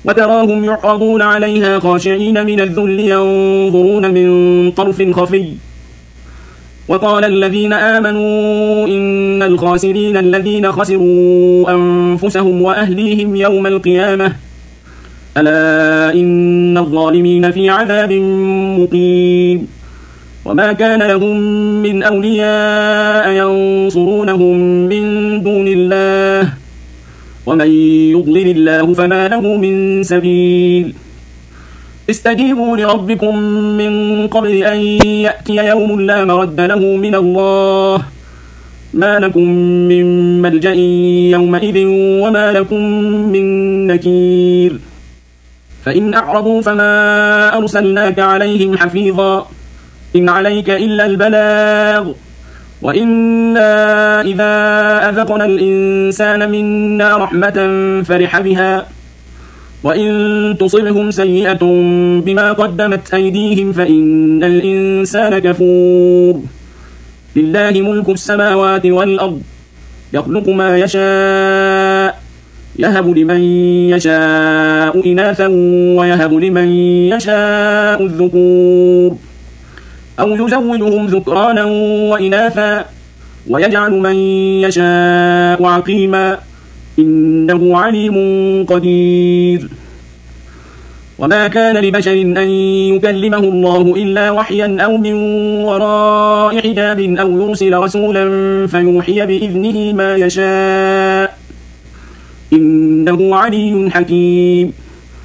وتراهم يعرضون عليها خاشعين من الذل ينظرون من طرف خفي. وقال الذين آمنوا إن الخاسرين الذين خسروا أنفسهم وأهليهم يوم القيامة ألا إن الظالمين في عذاب مقيم. وما كان لهم من أولياء ينصرونهم من دون الله ومن يضلل الله فما له من سبيل. استجيبوا لربكم من قبل أن يأتي يوم لا مرد له من الله ما لكم من ملجأ يومئذ وما لكم من نكير. فإن أعرضوا فما أرسلناك عليهم حفيظا إن عليك إلا البلاغ وإنا إذا أذقنا الإنسان منا رحمة فرح بها وإن تصبهم سيئة بما قدمت أيديهم فإن الإنسان كفور. لله ملك السماوات والأرض يخلق ما يشاء يهب لمن يشاء إناثا ويهب لمن يشاء الذكور أو يزوجهم ذكرانا وإناثا ويجعل من يشاء عقيما إنه عليم قدير. وما كان لبشر أن يكلمه الله إلا وحيا أو من وراء حجاب أو يرسل رسولا فيوحي بإذنه ما يشاء إنه علي حكيم.